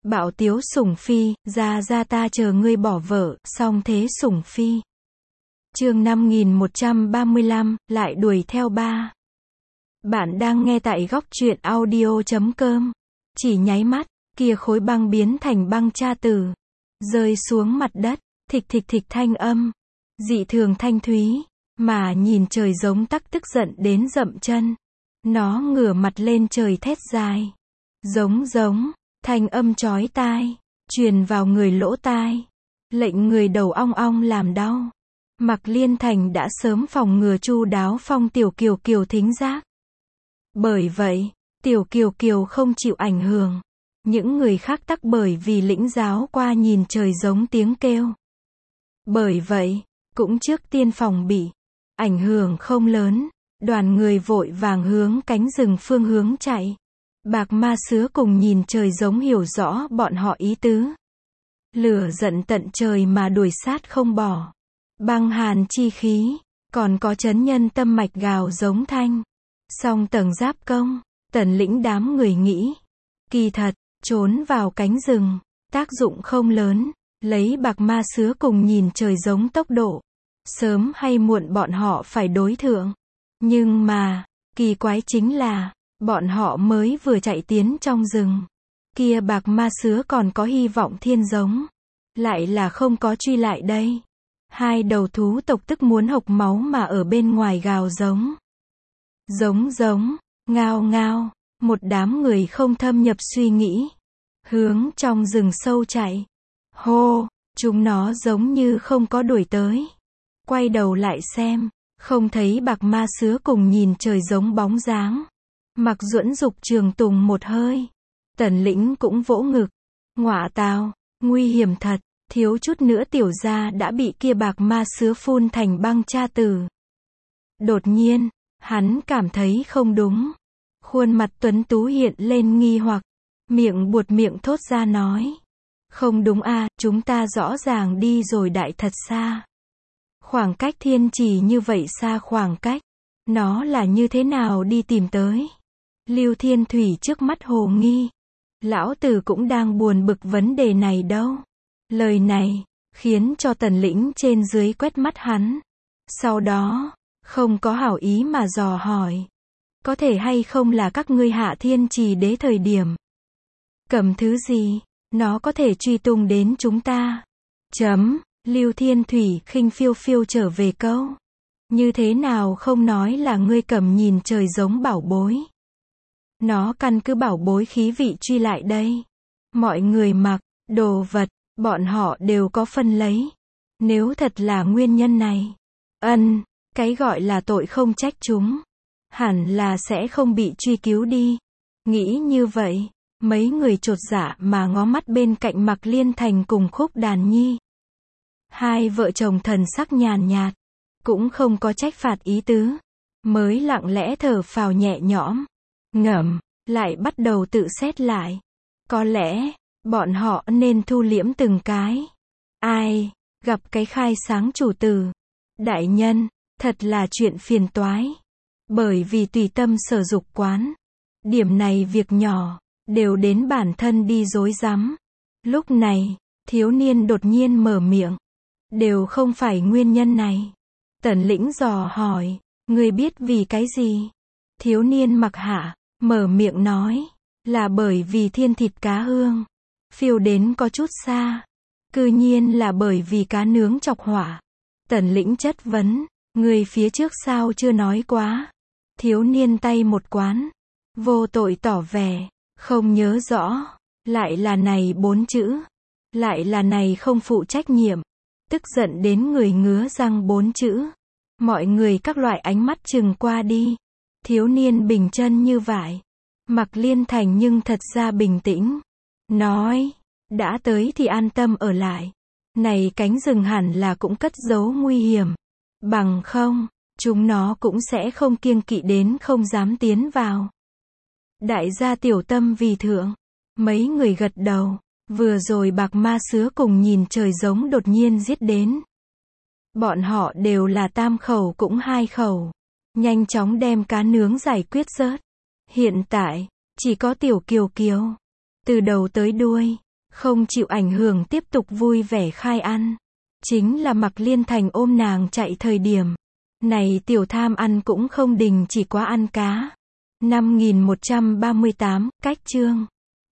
Bạo tiếu sủng phi, ra ta chờ ngươi bỏ vợ, song thế sủng phi. Chương 5135, lại đuổi theo ba. Bạn đang nghe tại góc truyện audio.com. Chỉ nháy mắt, kia khối băng biến thành băng cha tử, rơi xuống mặt đất, thịch thịch thịch thanh âm, dị thường thanh thúy, mà nhìn trời giống tắc tức giận đến dậm chân. Nó ngửa mặt lên trời thét dài. Giống, thanh âm chói tai, truyền vào người lỗ tai, lệnh người đầu ong ong làm đau. Mạc Liên Thành đã sớm phòng ngừa chu đáo phong Tiểu Kiều Kiều thính giác. Bởi vậy, Tiểu Kiều Kiều không chịu ảnh hưởng. Những người khác tắc bởi vì lĩnh giáo qua nhìn trời giống tiếng kêu. Bởi vậy, cũng trước tiên phòng bị. Ảnh hưởng không lớn, đoàn người vội vàng hướng cánh rừng phương hướng chạy. Bạc ma sứa cùng nhìn trời giống hiểu rõ bọn họ ý tứ. Lửa giận tận trời mà đuổi sát không bỏ. Băng hàn chi khí, còn có chấn nhân tâm mạch gào giống thanh. Song tầng giáp công, Tần Lĩnh đám người nghĩ. Kỳ thật, trốn vào cánh rừng, tác dụng không lớn, lấy bạc ma sứa cùng nhìn trời giống tốc độ. Sớm hay muộn bọn họ phải đối thượng. Nhưng mà, kỳ quái chính là, bọn họ mới vừa chạy tiến trong rừng. Kia bạc ma sứa còn có hy vọng thiên giống. Lại là không có truy lại đây. Hai đầu thú tộc tức muốn hộc máu mà ở bên ngoài gào giống. Giống, ngao. Một đám người không thâm nhập suy nghĩ. Hướng trong rừng sâu chạy. Hô, chúng nó giống như không có đuổi tới. Quay đầu lại xem, không thấy bạc ma sứa cùng nhìn trời giống bóng dáng. Mạc Duẫn dục trường tùng một hơi. Tần Lĩnh cũng vỗ ngực. Ngọa tào, nguy hiểm thật, thiếu chút nữa tiểu gia đã bị kia bạc ma sứa phun thành băng cha tử. Đột nhiên, hắn cảm thấy không đúng. Khuôn mặt tuấn tú hiện lên nghi hoặc. Miệng buột miệng thốt ra nói. Không đúng a, chúng ta rõ ràng đi rồi đại thật xa. Khoảng cách thiên chỉ như vậy xa khoảng cách. Nó là như thế nào đi tìm tới? Lưu Thiên Thủy trước mắt hồ nghi. Lão tử cũng đang buồn bực vấn đề này đâu. Lời này, khiến cho Tần Lĩnh trên dưới quét mắt hắn. Sau đó, không có hảo ý mà dò hỏi. Có thể hay không là các ngươi hạ thiên trì đế thời điểm. Cầm thứ gì, nó có thể truy tung đến chúng ta. Lưu Thiên Thủy khinh phiêu phiêu trở về câu. Như thế nào không nói là ngươi cầm nhìn trời giống bảo bối. Nó căn cứ bảo bối khí vị truy lại đây. Mọi người mặc, đồ vật, bọn họ đều có phân lấy. Nếu thật là nguyên nhân này. Cái gọi là tội không trách chúng. Hẳn là sẽ không bị truy cứu đi. Nghĩ như vậy, mấy người chột dạ mà ngó mắt bên cạnh Mạc Liên Thành cùng Khúc Đàn Nhi. Hai vợ chồng thần sắc nhàn nhạt, cũng không có trách phạt ý tứ, mới lặng lẽ thở phào nhẹ nhõm, ngẫm, lại bắt đầu tự xét lại. Có lẽ, bọn họ nên thu liễm từng cái. Ai, gặp cái khai sáng chủ tử. Đại nhân, thật là chuyện phiền toái. Bởi vì tùy tâm sở dục quán. Điểm này việc nhỏ, đều đến bản thân đi rối rắm. Lúc này, thiếu niên đột nhiên mở miệng. Đều không phải nguyên nhân này. Tần Lĩnh dò hỏi, ngươi biết vì cái gì? Thiếu niên mặc hạ, mở miệng nói, là bởi vì thiên thịt cá hương, phiêu đến có chút xa. Cư nhiên là bởi vì cá nướng chọc hỏa. Tần Lĩnh chất vấn, ngươi phía trước sao chưa nói quá? Thiếu niên tay một quán, vô tội tỏ vẻ, không nhớ rõ. Lại là này 4 chữ. Lại là này không phụ trách nhiệm. Tức giận đến người ngứa răng 4 chữ. Mọi người các loại ánh mắt chừng qua đi. Thiếu niên bình chân như vậy. Mạc Liên Thành nhưng thật ra bình tĩnh. Nói, đã tới thì an tâm ở lại. Này cánh rừng hẳn là cũng cất giấu nguy hiểm. Bằng không, chúng nó cũng sẽ không kiêng kỵ đến không dám tiến vào. Đại gia tiểu tâm vì thượng. Mấy người gật đầu. Vừa rồi bạc ma sứa cùng nhìn trời giống đột nhiên giết đến. Bọn họ đều là tam khẩu cũng 2 khẩu. Nhanh chóng đem cá nướng giải quyết rớt. Hiện tại, chỉ có Tiểu Kiều Kiều. Từ đầu tới đuôi, không chịu ảnh hưởng tiếp tục vui vẻ khai ăn. Chính là Mạc Liên Thành ôm nàng chạy thời điểm này tiểu tham ăn cũng không đình chỉ quá ăn cá. 5138, cách chương